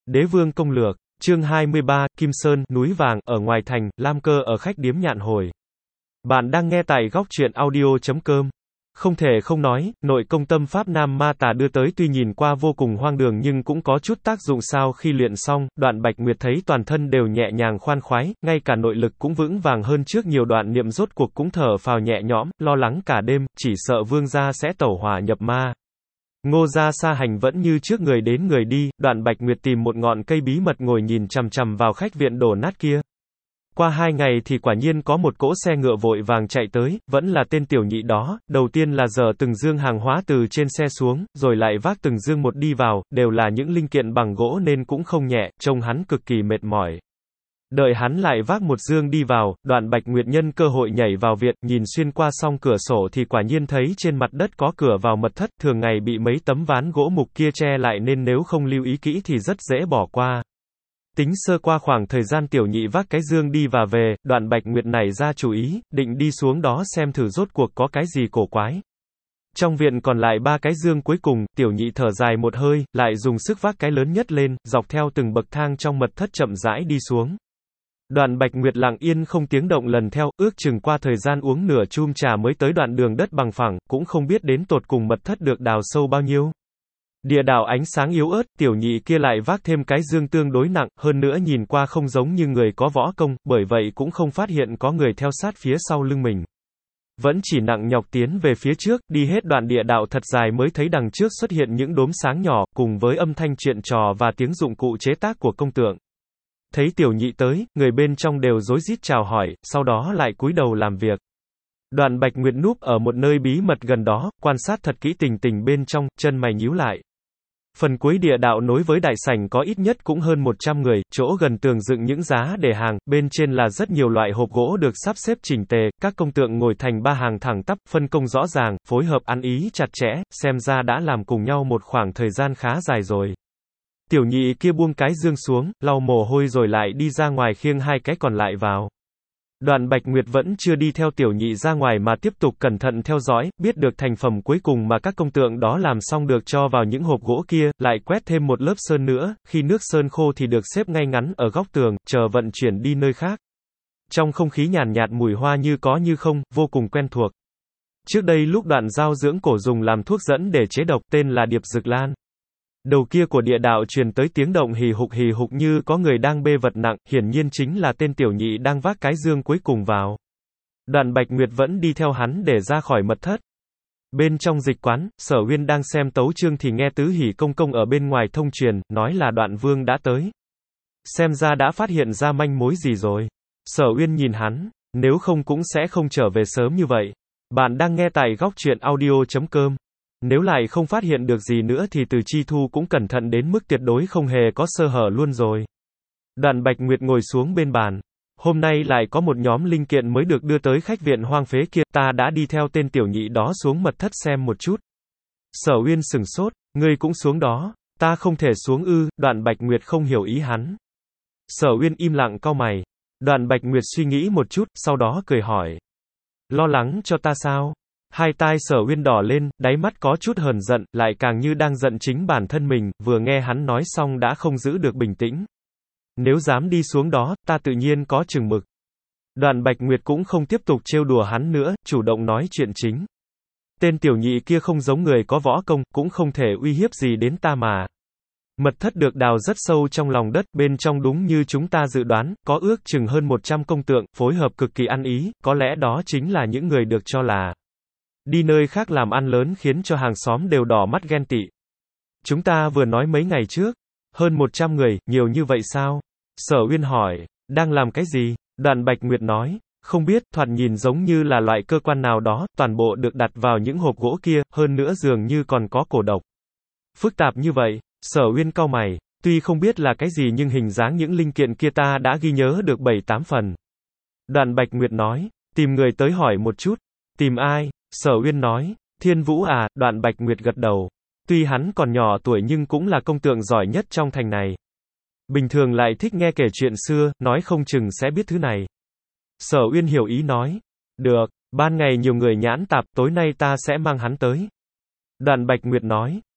Đế vương công lược, chương 23, Kim Sơn, núi vàng, ở ngoài thành, Lam Cơ ở khách điếm Nhạn Hồi. Bạn đang nghe tại góc truyện audio.com. Không thể không nói, nội công tâm pháp Nam Ma Tà đưa tới tuy nhìn qua vô cùng hoang đường nhưng cũng có chút tác dụng sao khi luyện xong, Đoạn Bạch Nguyệt thấy toàn thân đều nhẹ nhàng khoan khoái, ngay cả nội lực cũng vững vàng hơn trước nhiều. Đoạn Niệm rốt cuộc cũng thở phào nhẹ nhõm, lo lắng cả đêm, chỉ sợ vương gia sẽ tẩu hỏa nhập ma. Ngô gia Sa Hành vẫn như trước người đến người đi, Đoạn Bạch Nguyệt tìm một ngọn cây bí mật ngồi nhìn chằm chằm vào khách viện đổ nát kia. Qua 2 ngày thì quả nhiên có một cỗ xe ngựa vội vàng chạy tới, vẫn là tên tiểu nhị đó, đầu tiên là dỡ từng dương hàng hóa từ trên xe xuống, rồi lại vác từng dương một đi vào, đều là những linh kiện bằng gỗ nên cũng không nhẹ, trông hắn cực kỳ mệt mỏi. Đợi hắn lại vác một dương đi vào, Đoạn Bạch Nguyệt nhân cơ hội nhảy vào viện, nhìn xuyên qua song cửa sổ thì quả nhiên thấy trên mặt đất có cửa vào mật thất, thường ngày bị mấy tấm ván gỗ mục kia che lại nên nếu không lưu ý kỹ thì rất dễ bỏ qua. Tính sơ qua khoảng thời gian tiểu nhị vác cái dương đi và về, Đoạn Bạch Nguyệt nảy ra chủ ý, định đi xuống đó xem thử rốt cuộc có cái gì cổ quái. Trong viện còn lại 3 cái dương cuối cùng, tiểu nhị thở dài một hơi, lại dùng sức vác cái lớn nhất lên, dọc theo từng bậc thang trong mật thất chậm rãi đi xuống. Đoạn Bạch Nguyệt lặng yên không tiếng động lần theo, ước chừng qua thời gian uống nửa chum trà mới tới đoạn đường đất bằng phẳng, cũng không biết đến tột cùng mật thất được đào sâu bao nhiêu. Địa đạo ánh sáng yếu ớt, tiểu nhị kia lại vác thêm cái dương tương đối nặng, hơn nữa nhìn qua không giống như người có võ công, bởi vậy cũng không phát hiện có người theo sát phía sau lưng mình. Vẫn chỉ nặng nhọc tiến về phía trước, đi hết đoạn địa đạo thật dài mới thấy đằng trước xuất hiện những đốm sáng nhỏ, cùng với âm thanh chuyện trò và tiếng dụng cụ chế tác của công tượng. Thấy tiểu nhị tới, người bên trong đều rối rít chào hỏi, sau đó lại cúi đầu làm việc. Đoạn Bạch Nguyệt núp ở một nơi bí mật gần đó, quan sát thật kỹ tình tình bên trong, chân mày nhíu lại. Phần cuối địa đạo nối với đại sảnh có ít nhất cũng hơn 100 người, chỗ gần tường dựng những giá để hàng, bên trên là rất nhiều loại hộp gỗ được sắp xếp chỉnh tề, các công tượng ngồi thành 3 hàng thẳng tắp, phân công rõ ràng, phối hợp ăn ý chặt chẽ, xem ra đã làm cùng nhau một khoảng thời gian khá dài rồi. Tiểu nhị kia buông cái dương xuống, lau mồ hôi rồi lại đi ra ngoài khiêng 2 cái còn lại vào. Đoạn Bạch Nguyệt vẫn chưa đi theo tiểu nhị ra ngoài mà tiếp tục cẩn thận theo dõi, biết được thành phẩm cuối cùng mà các công tượng đó làm xong được cho vào những hộp gỗ kia, lại quét thêm một lớp sơn nữa, khi nước sơn khô thì được xếp ngay ngắn ở góc tường, chờ vận chuyển đi nơi khác. Trong không khí nhàn nhạt mùi hoa như có như không, vô cùng quen thuộc. Trước đây lúc Đoạn Giao dưỡng cổ dùng làm thuốc dẫn để chế độc tên là điệp dực lan. Đầu kia của địa đạo truyền tới tiếng động hì hục như có người đang bê vật nặng, hiển nhiên chính là tên tiểu nhị đang vác cái dương cuối cùng vào. Đoạn Bạch Nguyệt vẫn đi theo hắn để ra khỏi mật thất. Bên trong dịch quán, Sở Uyên đang xem tấu chương thì nghe Tứ Hỉ công công ở bên ngoài thông truyền, nói là Đoạn Vương đã tới. Xem ra đã phát hiện ra manh mối gì rồi. Sở Uyên nhìn hắn, nếu không cũng sẽ không trở về sớm như vậy. Bạn đang nghe tại góc truyện audio.com. Nếu lại không phát hiện được gì nữa thì Từ Chi Thu cũng cẩn thận đến mức tuyệt đối không hề có sơ hở luôn rồi. Đoạn Bạch Nguyệt ngồi xuống bên bàn. Hôm nay lại có một nhóm linh kiện mới được đưa tới khách viện hoang phế kia, ta đã đi theo tên tiểu nhị đó xuống mật thất xem một chút. Sở Uyên sửng sốt, ngươi cũng xuống đó, ta không thể xuống ư, Đoạn Bạch Nguyệt không hiểu ý hắn. Sở Uyên im lặng cau mày. Đoạn Bạch Nguyệt suy nghĩ một chút, sau đó cười hỏi. Lo lắng cho ta sao? Hai tai Sở Uyên đỏ lên, đáy mắt có chút hờn giận, lại càng như đang giận chính bản thân mình, vừa nghe hắn nói xong đã không giữ được bình tĩnh. Nếu dám đi xuống đó, ta tự nhiên có chừng mực. Đoạn Bạch Nguyệt cũng không tiếp tục trêu đùa hắn nữa, chủ động nói chuyện chính. Tên tiểu nhị kia không giống người có võ công, cũng không thể uy hiếp gì đến ta mà. Mật thất được đào rất sâu trong lòng đất, bên trong đúng như chúng ta dự đoán, có ước chừng hơn 100 công tượng, phối hợp cực kỳ ăn ý, có lẽ đó chính là những người được cho là đi nơi khác làm ăn lớn khiến cho hàng xóm đều đỏ mắt ghen tị. Chúng ta vừa nói mấy ngày trước, hơn 100 người, nhiều như vậy sao? Sở Uyên hỏi, đang làm cái gì? Đoạn Bạch Nguyệt nói, không biết, thoạt nhìn giống như là loại cơ quan nào đó, toàn bộ được đặt vào những hộp gỗ kia, hơn nữa dường như còn có cổ độc. Phức tạp như vậy, Sở Uyên cau mày, tuy không biết là cái gì nhưng hình dáng những linh kiện kia ta đã ghi nhớ được 7-8 phần. Đoạn Bạch Nguyệt nói, tìm người tới hỏi một chút. Tìm ai? Sở Uyên nói, Thiên Vũ à, Đoạn Bạch Nguyệt gật đầu. Tuy hắn còn nhỏ tuổi nhưng cũng là công tượng giỏi nhất trong thành này. Bình thường lại thích nghe kể chuyện xưa, nói không chừng sẽ biết thứ này. Sở Uyên hiểu ý nói, được, ban ngày nhiều người nhãn tạp, tối nay ta sẽ mang hắn tới. Đoạn Bạch Nguyệt nói,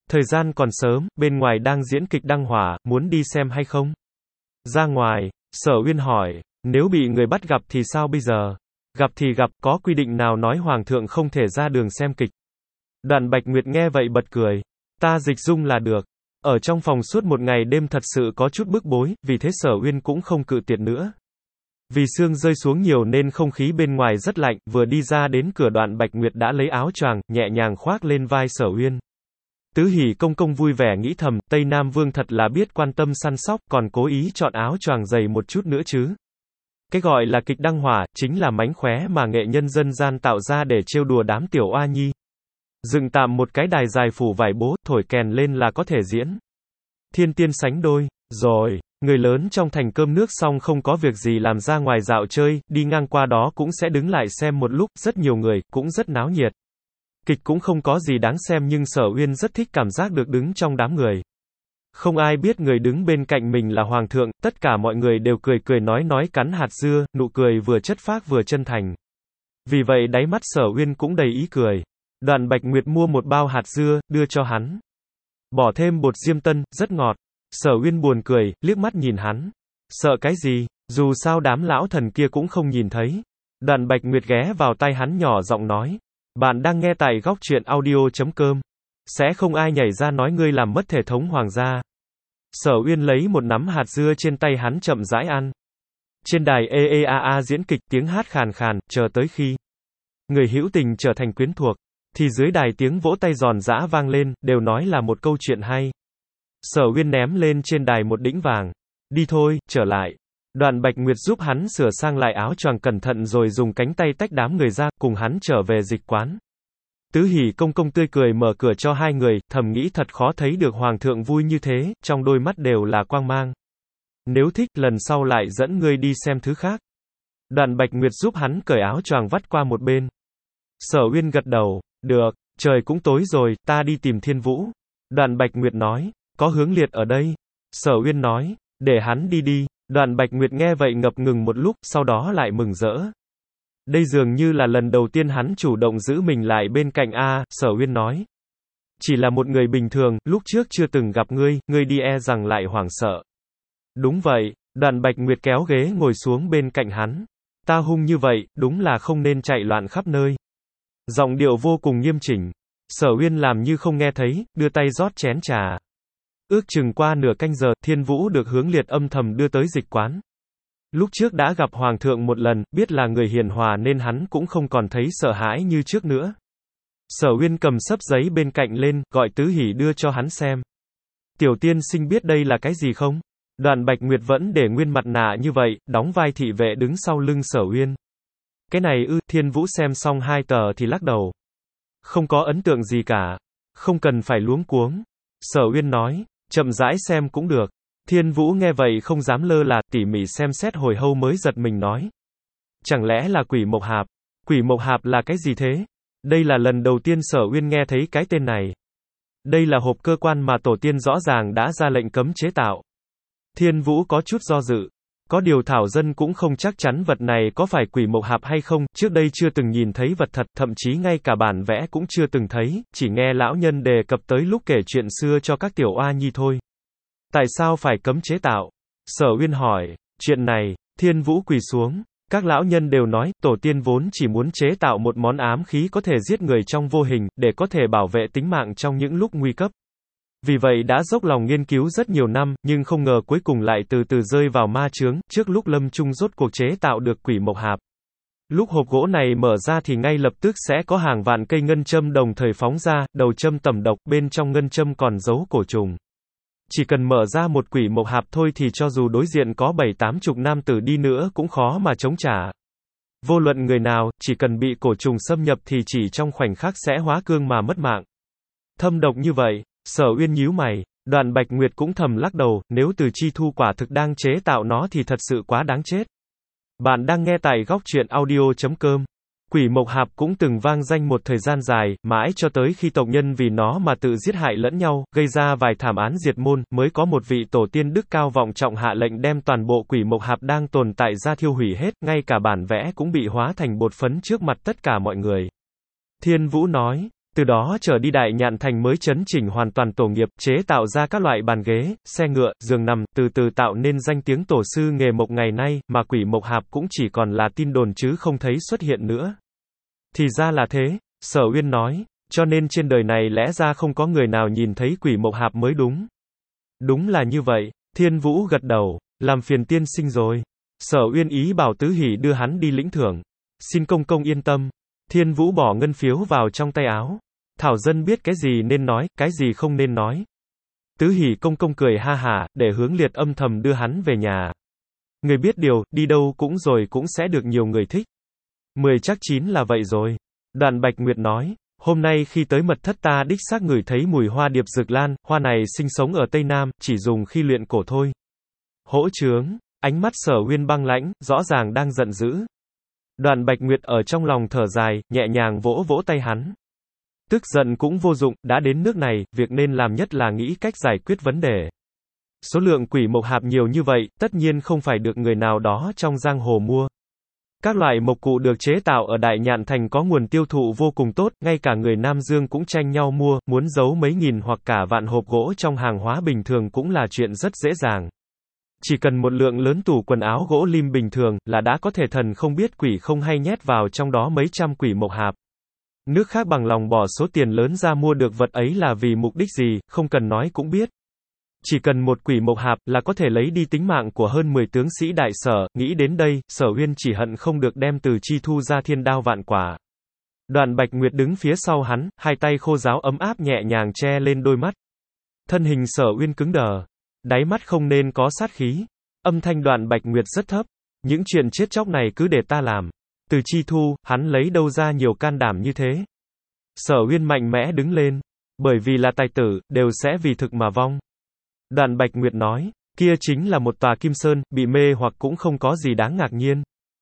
Thời gian còn sớm, bên ngoài đang diễn kịch đăng hỏa, muốn đi xem hay không? Ra ngoài, Sở Uyên hỏi, nếu bị người bắt gặp thì sao bây giờ? Gặp thì gặp, có quy định nào nói hoàng thượng không thể ra đường xem kịch? Đoạn Bạch Nguyệt nghe vậy bật cười. Ta dịch dung là được. Ở trong phòng suốt một ngày đêm thật sự có chút bức bối, vì thế Sở Uyên cũng không cự tuyệt nữa. Vì sương rơi xuống nhiều nên không khí bên ngoài rất lạnh, vừa đi ra đến cửa Đoạn Bạch Nguyệt đã lấy áo choàng, nhẹ nhàng khoác lên vai Sở Uyên. Tứ Hỷ công công vui vẻ nghĩ thầm, Tây Nam Vương thật là biết quan tâm săn sóc, còn cố ý chọn áo choàng dày một chút nữa chứ. Cái gọi là kịch đăng hỏa, chính là mánh khóe mà nghệ nhân dân gian tạo ra để trêu đùa đám tiểu oa nhi. Dựng tạm một cái đài dài phủ vải bố, thổi kèn lên là có thể diễn. Thiên tiên sánh đôi. Rồi, người lớn trong thành cơm nước xong không có việc gì làm ra ngoài dạo chơi, đi ngang qua đó cũng sẽ đứng lại xem một lúc, rất nhiều người, cũng rất náo nhiệt. Kịch cũng không có gì đáng xem nhưng Sở Uyên rất thích cảm giác được đứng trong đám người. Không ai biết người đứng bên cạnh mình là hoàng thượng, tất cả mọi người đều cười cười nói cắn hạt dưa, nụ cười vừa chất phác vừa chân thành. Vì vậy đáy mắt Sở Uyên cũng đầy ý cười. Đoạn Bạch Nguyệt mua một bao hạt dưa, đưa cho hắn. Bỏ thêm bột diêm tân, rất ngọt. Sở Uyên buồn cười, liếc mắt nhìn hắn. Sợ cái gì, dù sao đám lão thần kia cũng không nhìn thấy. Đoạn Bạch Nguyệt ghé vào tai hắn nhỏ giọng nói. Bạn đang nghe tại góc truyện audio.com. Sẽ không ai nhảy ra nói ngươi làm mất thể thống hoàng gia. Sở Uyên lấy một nắm hạt dưa trên tay hắn chậm rãi ăn. Trên đài EEAA diễn kịch tiếng hát khàn khàn, chờ tới khi người hữu tình trở thành quyến thuộc, thì dưới đài tiếng vỗ tay giòn giã vang lên, đều nói là một câu chuyện hay. Sở Uyên ném lên trên đài một đĩnh vàng. Đi thôi, trở lại. Đoạn Bạch Nguyệt giúp hắn sửa sang lại áo choàng cẩn thận rồi dùng cánh tay tách đám người ra, cùng hắn trở về dịch quán. Tứ Hỷ công công tươi cười mở cửa cho hai người, thầm nghĩ thật khó thấy được hoàng thượng vui như thế, trong đôi mắt đều là quang mang. Nếu thích, lần sau lại dẫn ngươi đi xem thứ khác. Đoạn Bạch Nguyệt giúp hắn cởi áo choàng vắt qua một bên. Sở Uyên gật đầu, được, trời cũng tối rồi, ta đi tìm Thiên Vũ. Đoạn Bạch Nguyệt nói, có Hướng Liệt ở đây. Sở Uyên nói, để hắn đi đi. Đoạn Bạch Nguyệt nghe vậy ngập ngừng một lúc, sau đó lại mừng rỡ. Đây dường như là lần đầu tiên hắn chủ động giữ mình lại bên cạnh Sở Uyên nói. Chỉ là một người bình thường, lúc trước chưa từng gặp ngươi, ngươi đi e rằng lại hoảng sợ. Đúng vậy, Đoạn Bạch Nguyệt kéo ghế ngồi xuống bên cạnh hắn. Ta hung như vậy, đúng là không nên chạy loạn khắp nơi. Giọng điệu vô cùng nghiêm chỉnh. Sở Uyên làm như không nghe thấy, đưa tay rót chén trà. Ước chừng qua nửa canh giờ, Thiên Vũ được Hướng Liệt âm thầm đưa tới dịch quán. Lúc trước đã gặp hoàng thượng một lần, biết là người hiền hòa nên hắn cũng không còn thấy sợ hãi như trước nữa. Sở Uyên cầm xấp giấy bên cạnh lên, gọi Tứ Hỷ đưa cho hắn xem. Tiểu tiên sinh biết đây là cái gì không? Đoạn Bạch Nguyệt vẫn để nguyên mặt nạ như vậy, đóng vai thị vệ đứng sau lưng Sở Uyên. Cái này Thiên Vũ xem xong hai tờ thì lắc đầu. Không có ấn tượng gì cả. Không cần phải luống cuống. Sở Uyên nói, chậm rãi xem cũng được. Thiên Vũ nghe vậy không dám lơ là, tỉ mỉ xem xét hồi hâu mới giật mình nói. Chẳng lẽ là quỷ mộc hạp? Quỷ mộc hạp là cái gì thế? Đây là lần đầu tiên Sở Uyên nghe thấy cái tên này. Đây là hộp cơ quan mà tổ tiên rõ ràng đã ra lệnh cấm chế tạo. Thiên Vũ có chút do dự. Có điều thảo dân cũng không chắc chắn vật này có phải quỷ mộc hạp hay không, trước đây chưa từng nhìn thấy vật thật, thậm chí ngay cả bản vẽ cũng chưa từng thấy, chỉ nghe lão nhân đề cập tới lúc kể chuyện xưa cho các tiểu oa nhi thôi. Tại sao phải cấm chế tạo? Sở Uyên hỏi, chuyện này, Thiên Vũ quỳ xuống. Các lão nhân đều nói, tổ tiên vốn chỉ muốn chế tạo một món ám khí có thể giết người trong vô hình, để có thể bảo vệ tính mạng trong những lúc nguy cấp. Vì vậy đã dốc lòng nghiên cứu rất nhiều năm, nhưng không ngờ cuối cùng lại từ từ rơi vào ma chướng, trước lúc lâm chung rốt cuộc chế tạo được quỷ mộc hạp. Lúc hộp gỗ này mở ra thì ngay lập tức sẽ có hàng vạn cây ngân châm đồng thời phóng ra, đầu châm tẩm độc, bên trong ngân châm còn giấu cổ trùng. Chỉ cần mở ra một quỷ mộc hạp thôi thì cho dù đối diện có 7-80 nam tử đi nữa cũng khó mà chống trả. Vô luận người nào, chỉ cần bị cổ trùng xâm nhập thì chỉ trong khoảnh khắc sẽ hóa cương mà mất mạng. Thâm độc như vậy, Sở Uyên nhíu mày, Đoạn Bạch Nguyệt cũng thầm lắc đầu, nếu Từ Chi Thu quả thực đang chế tạo nó thì thật sự quá đáng chết. Bạn đang nghe tại góc truyện audio.com. Quỷ mộc hạp cũng từng vang danh một thời gian dài, mãi cho tới khi tộc nhân vì nó mà tự giết hại lẫn nhau, gây ra vài thảm án diệt môn, mới có một vị tổ tiên đức cao vọng trọng hạ lệnh đem toàn bộ quỷ mộc hạp đang tồn tại ra thiêu hủy hết, ngay cả bản vẽ cũng bị hóa thành bột phấn trước mặt tất cả mọi người. Thiên Vũ nói, Từ đó trở đi Đại Nhạn Thành mới chấn chỉnh hoàn toàn tổ nghiệp, chế tạo ra các loại bàn ghế, xe ngựa, giường nằm, từ từ tạo nên danh tiếng tổ sư nghề mộc ngày nay, mà quỷ mộc hạp cũng chỉ còn là tin đồn chứ không thấy xuất hiện nữa. Thì ra là thế, Sở Uyên nói, cho nên trên đời này lẽ ra không có người nào nhìn thấy quỷ mộc hạp mới đúng. Đúng là như vậy, Thiên Vũ gật đầu, làm phiền tiên sinh rồi. Sở Uyên ý bảo Tứ Hỷ đưa hắn đi lĩnh thưởng. Xin công công yên tâm. Thiên Vũ bỏ ngân phiếu vào trong tay áo. Thảo dân biết cái gì nên nói, cái gì không nên nói. Tứ Hỷ công công cười ha hả, để Hướng Liệt âm thầm đưa hắn về nhà. Người biết điều, đi đâu cũng rồi cũng sẽ được nhiều người thích. 10 chắc chín là vậy rồi. Đoạn Bạch Nguyệt nói, hôm nay khi tới mật thất ta đích xác ngửi thấy mùi hoa điệp dược lan, hoa này sinh sống ở Tây Nam, chỉ dùng khi luyện cổ thôi. Hỗ trướng, ánh mắt Sở Uyên băng lãnh, rõ ràng đang giận dữ. Đoạn Bạch Nguyệt ở trong lòng thở dài, nhẹ nhàng vỗ vỗ tay hắn. Tức giận cũng vô dụng, đã đến nước này, việc nên làm nhất là nghĩ cách giải quyết vấn đề. Số lượng quỷ mộc hạp nhiều như vậy, tất nhiên không phải được người nào đó trong giang hồ mua. Các loại mộc cụ được chế tạo ở Đại Nhạn Thành có nguồn tiêu thụ vô cùng tốt, ngay cả người Nam Dương cũng tranh nhau mua, muốn giấu mấy nghìn hoặc cả vạn hộp gỗ trong hàng hóa bình thường cũng là chuyện rất dễ dàng. Chỉ cần một lượng lớn tủ quần áo gỗ lim bình thường, là đã có thể thần không biết quỷ không hay nhét vào trong đó mấy trăm quỷ mộc hạp. Nước khác bằng lòng bỏ số tiền lớn ra mua được vật ấy là vì mục đích gì, không cần nói cũng biết. Chỉ cần một quỷ mộc hạp là có thể lấy đi tính mạng của hơn 10 tướng sĩ đại Sở, nghĩ đến đây, Sở Uyên chỉ hận không được đem Từ Chi Thu ra thiên đao vạn quả. Đoạn Bạch Nguyệt đứng phía sau hắn, hai tay khô ráo ấm áp nhẹ nhàng che lên đôi mắt. Thân hình Sở Uyên cứng đờ, đáy mắt không nên có sát khí. Âm thanh Đoạn Bạch Nguyệt rất thấp, những chuyện chết chóc này cứ để ta làm. Từ Chi Thu, hắn lấy đâu ra nhiều can đảm như thế? Sở Uyên mạnh mẽ đứng lên, bởi vì là tài tử, đều sẽ vì thực mà vong. Đoạn Bạch Nguyệt nói, kia chính là một tòa Kim Sơn, bị mê hoặc cũng không có gì đáng ngạc nhiên.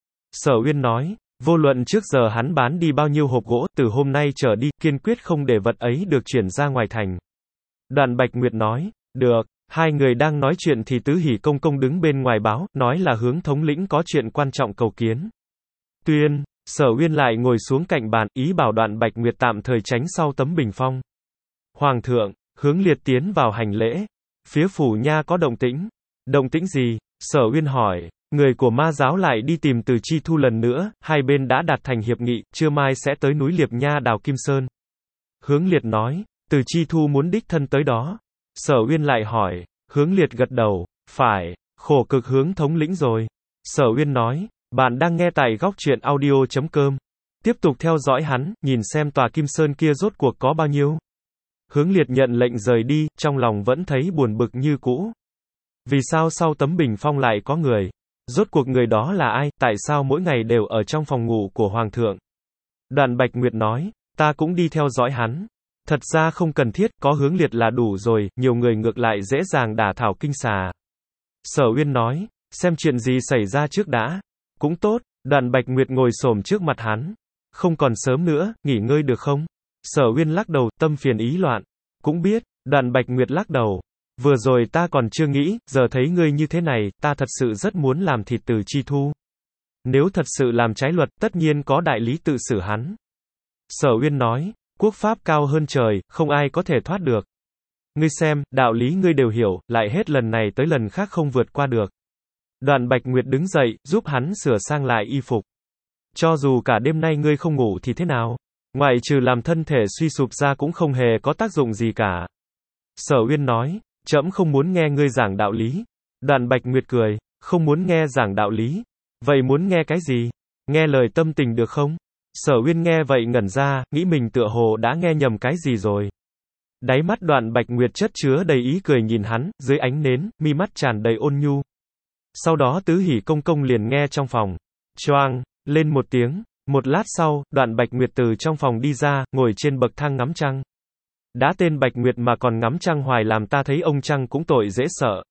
Sở Uyên nói, vô luận trước giờ hắn bán đi bao nhiêu hộp gỗ, từ hôm nay trở đi, kiên quyết không để vật ấy được chuyển ra ngoài thành. Đoạn Bạch Nguyệt nói, được. Hai người đang nói chuyện thì Tứ Hỷ công công đứng bên ngoài báo, nói là Hướng thống lĩnh có chuyện quan trọng cầu kiến. Tuyên, Sở Uyên lại ngồi xuống cạnh bàn, ý bảo Đoạn Bạch Nguyệt tạm thời tránh sau tấm bình phong. Hoàng thượng, Hướng Liệt tiến vào hành lễ. Phía phủ nha có động tĩnh. Động tĩnh gì? Sở Uyên hỏi. Người của ma giáo lại đi tìm Từ Chi Thu lần nữa, hai bên đã đạt thành hiệp nghị, trưa mai sẽ tới núi Liệp Nha đào Kim Sơn. Hướng Liệt nói, Từ Chi Thu muốn đích thân tới đó. Sở Uyên lại hỏi. Hướng Liệt gật đầu, phải, khổ cực Hướng thống lĩnh rồi. Sở Uyên nói, bạn đang nghe tại góc truyện audio.com. Tiếp tục theo dõi hắn, nhìn xem tòa Kim Sơn kia rốt cuộc có bao nhiêu. Hướng Liệt nhận lệnh rời đi, trong lòng vẫn thấy buồn bực như cũ. Vì sao sau tấm bình phong lại có người? Rốt cuộc người đó là ai, tại sao mỗi ngày đều ở trong phòng ngủ của Hoàng thượng? Đoạn Bạch Nguyệt nói, ta cũng đi theo dõi hắn. Thật ra không cần thiết, có Hướng Liệt là đủ rồi, nhiều người ngược lại dễ dàng đả thảo kinh xà. Sở Uyên nói, xem chuyện gì xảy ra trước đã. Cũng tốt. Đoạn Bạch Nguyệt ngồi xổm trước mặt hắn. Không còn sớm nữa, nghỉ ngơi được không? Sở Uyên lắc đầu, tâm phiền ý loạn. Cũng biết. Đoạn Bạch Nguyệt lắc đầu. Vừa rồi ta còn chưa nghĩ, giờ thấy ngươi như thế này, ta thật sự rất muốn làm thịt Từ Chi Thu. Nếu thật sự làm trái luật, tất nhiên có đại lý tự xử hắn. Sở Uyên nói, quốc pháp cao hơn trời, không ai có thể thoát được. Ngươi xem, đạo lý ngươi đều hiểu, lại hết lần này tới lần khác không vượt qua được. Đoạn Bạch Nguyệt đứng dậy, giúp hắn sửa sang lại y phục. Cho dù cả đêm nay ngươi không ngủ thì thế nào? Ngoại trừ làm thân thể suy sụp ra cũng không hề có tác dụng gì cả. Sở Uyên nói, trẫm không muốn nghe ngươi giảng đạo lý. Đoạn Bạch Nguyệt cười, không muốn nghe giảng đạo lý. Vậy muốn nghe cái gì? Nghe lời tâm tình được không? Sở Uyên nghe vậy ngẩn ra, nghĩ mình tựa hồ đã nghe nhầm cái gì rồi. Đáy mắt Đoạn Bạch Nguyệt chất chứa đầy ý cười nhìn hắn, dưới ánh nến, mi mắt tràn đầy ôn nhu. Sau đó Tứ Hỷ công công liền nghe trong phòng. Choang, lên một tiếng. Một lát sau, Đoạn Bạch Nguyệt từ trong phòng đi ra, ngồi trên bậc thang ngắm trăng. Đã tên Bạch Nguyệt mà còn ngắm trăng hoài làm ta thấy ông trăng cũng tội dễ sợ.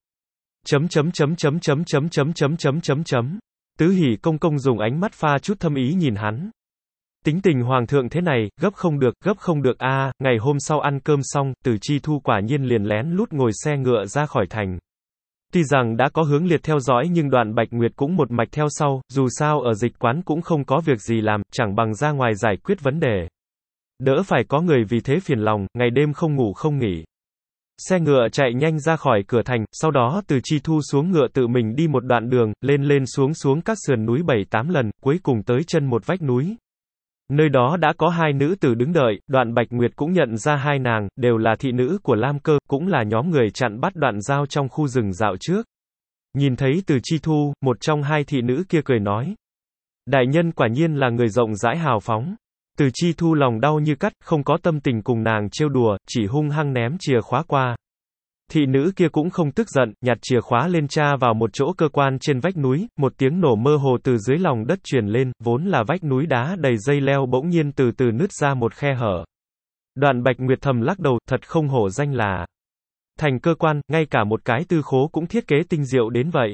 Tứ Hỷ công công dùng ánh mắt pha chút thâm ý nhìn hắn. Tính tình Hoàng thượng thế này, gấp không được a. Ngày hôm sau ăn cơm xong, Từ Chi Thu quả nhiên liền lén lút ngồi xe ngựa ra khỏi thành. Tuy rằng đã có Hướng Liệt theo dõi nhưng Đoạn Bạch Nguyệt cũng một mạch theo sau, dù sao ở dịch quán cũng không có việc gì làm, chẳng bằng ra ngoài giải quyết vấn đề. Đỡ phải có người vì thế phiền lòng, ngày đêm không ngủ không nghỉ. Xe ngựa chạy nhanh ra khỏi cửa thành, sau đó Từ Chi Thu xuống ngựa tự mình đi một đoạn đường, lên lên xuống xuống các sườn núi 7-8 lần, cuối cùng tới chân một vách núi. Nơi đó đã có hai nữ tử đứng đợi, Đoạn Bạch Nguyệt cũng nhận ra hai nàng, đều là thị nữ của Lam Cơ, cũng là nhóm người chặn bắt Đoạn Giao trong khu rừng dạo trước. Nhìn thấy Từ Chi Thu, một trong hai thị nữ kia cười nói. Đại nhân quả nhiên là người rộng rãi hào phóng. Từ Chi Thu lòng đau như cắt, không có tâm tình cùng nàng trêu đùa, chỉ hung hăng ném chìa khóa qua. Thị nữ kia cũng không tức giận, nhặt chìa khóa lên tra vào một chỗ cơ quan trên vách núi, một tiếng nổ mơ hồ từ dưới lòng đất truyền lên, vốn là vách núi đá đầy dây leo bỗng nhiên từ từ nứt ra một khe hở. Đoạn Bạch Nguyệt thầm lắc đầu, thật không hổ danh là thành cơ quan, ngay cả một cái tư khố cũng thiết kế tinh diệu đến vậy.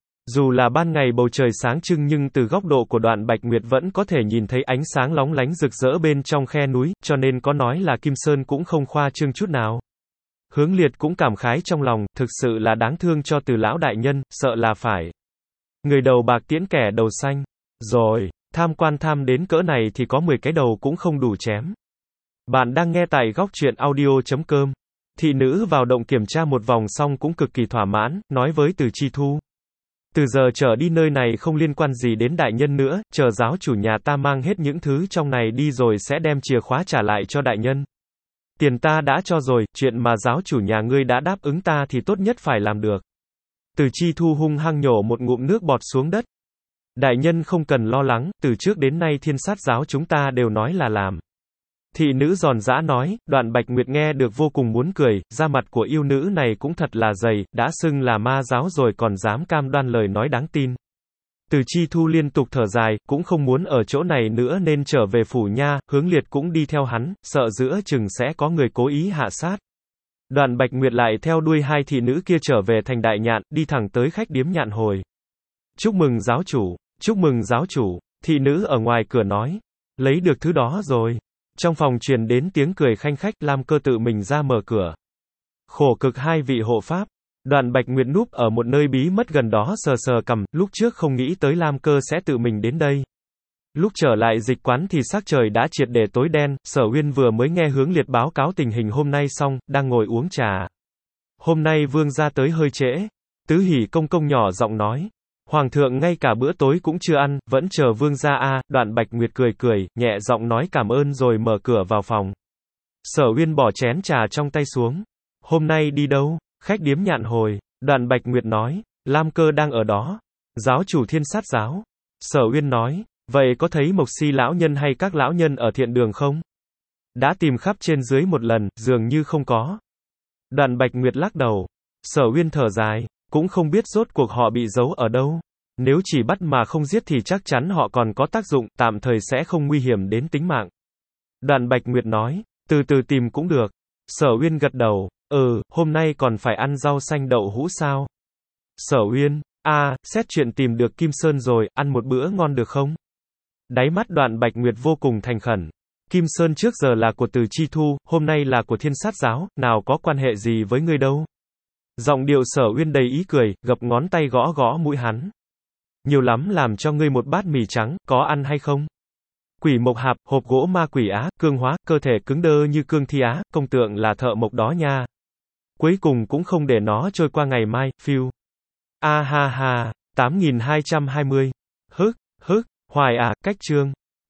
Dù là ban ngày bầu trời sáng trưng nhưng từ góc độ của Đoạn Bạch Nguyệt vẫn có thể nhìn thấy ánh sáng lóng lánh rực rỡ bên trong khe núi, cho nên có nói là Kim Sơn cũng không khoa trương chút nào. Hướng Liệt cũng cảm khái trong lòng, thực sự là đáng thương cho Từ lão đại nhân, sợ là phải người đầu bạc tiễn kẻ đầu xanh. Rồi, tham quan tham đến cỡ này thì có 10 cái đầu cũng không đủ chém. Bạn đang nghe tại góc truyện audio.com. Thị nữ vào động kiểm tra một vòng xong cũng cực kỳ thỏa mãn, nói với Từ Chi Thu. Từ giờ trở đi nơi này không liên quan gì đến đại nhân nữa, chờ giáo chủ nhà ta mang hết những thứ trong này đi rồi sẽ đem chìa khóa trả lại cho đại nhân. Tiền ta đã cho rồi, chuyện mà giáo chủ nhà ngươi đã đáp ứng ta thì tốt nhất phải làm được. Từ Chi Thu hung hăng nhổ một ngụm nước bọt xuống đất. Đại nhân không cần lo lắng, từ trước đến nay thiên sát giáo chúng ta đều nói là làm. Thị nữ giòn giã nói, Đoạn Bạch Nguyệt nghe được vô cùng muốn cười, da mặt của yêu nữ này cũng thật là dày, đã xưng là ma giáo rồi còn dám cam đoan lời nói đáng tin. Từ Chi Thu liên tục thở dài, cũng không muốn ở chỗ này nữa nên trở về phủ nha, Hướng Liệt cũng đi theo hắn, sợ giữa chừng sẽ có người cố ý hạ sát. Đoạn Bạch Nguyệt lại theo đuôi hai thị nữ kia trở về thành Đại Nhạn, đi thẳng tới khách điếm Nhạn Hồi. Chúc mừng giáo chủ, chúc mừng giáo chủ, thị nữ ở ngoài cửa nói. Lấy được thứ đó rồi. Trong phòng truyền đến tiếng cười khanh khách, Lam Cơ tự mình ra mở cửa. Khổ cực hai vị hộ pháp. Đoạn Bạch Nguyệt núp ở một nơi bí mất gần đó sờ sờ cằm, lúc trước không nghĩ tới Lam Cơ sẽ tự mình đến đây. Lúc trở lại dịch quán thì sắc trời đã triệt để tối đen, Sở Uyên vừa mới nghe Hướng Liệt báo cáo tình hình hôm nay xong, đang ngồi uống trà. Hôm nay vương gia tới hơi trễ. Tứ Hỷ công công nhỏ giọng nói. Hoàng thượng ngay cả bữa tối cũng chưa ăn, vẫn chờ vương gia a. Đoạn Bạch Nguyệt cười cười, nhẹ giọng nói cảm ơn rồi mở cửa vào phòng. Sở Uyên bỏ chén trà trong tay xuống. Hôm nay đi đâu? Khách điếm Nhạn Hồi. Đoạn Bạch Nguyệt nói. Lam Cơ đang ở đó. Giáo chủ thiên sát giáo. Sở Uyên nói. Vậy có thấy Mộc Si lão nhân hay các lão nhân ở thiện đường không? Đã tìm khắp trên dưới một lần, dường như không có. Đoạn Bạch Nguyệt lắc đầu. Sở Uyên thở dài. Cũng không biết rốt cuộc họ bị giấu ở đâu. Nếu chỉ bắt mà không giết thì chắc chắn họ còn có tác dụng, tạm thời sẽ không nguy hiểm đến tính mạng. Đoạn Bạch Nguyệt nói. Từ từ tìm cũng được. Sở Uyên gật đầu. Hôm nay còn phải ăn rau xanh đậu hũ sao? Sở Uyên. Xét chuyện tìm được Kim Sơn rồi, ăn một bữa ngon được không? Đáy mắt Đoạn Bạch Nguyệt vô cùng thành khẩn. Kim Sơn trước giờ là của Từ Chi Thu, hôm nay là của thiên sát giáo, nào có quan hệ gì với ngươi đâu. Giọng điệu Sở Uyên đầy ý cười, gập ngón tay gõ gõ mũi hắn. Nhiều lắm làm cho ngươi một bát mì trắng, có ăn hay không? Quỷ mộc hạp, hộp gỗ ma quỷ á, cương hóa, cơ thể cứng đơ như cương thi á, công tượng là thợ mộc đó nha. Cuối cùng cũng không để nó trôi qua ngày mai, phiêu. Ha ha, 8220. Hức, hoài cách chương.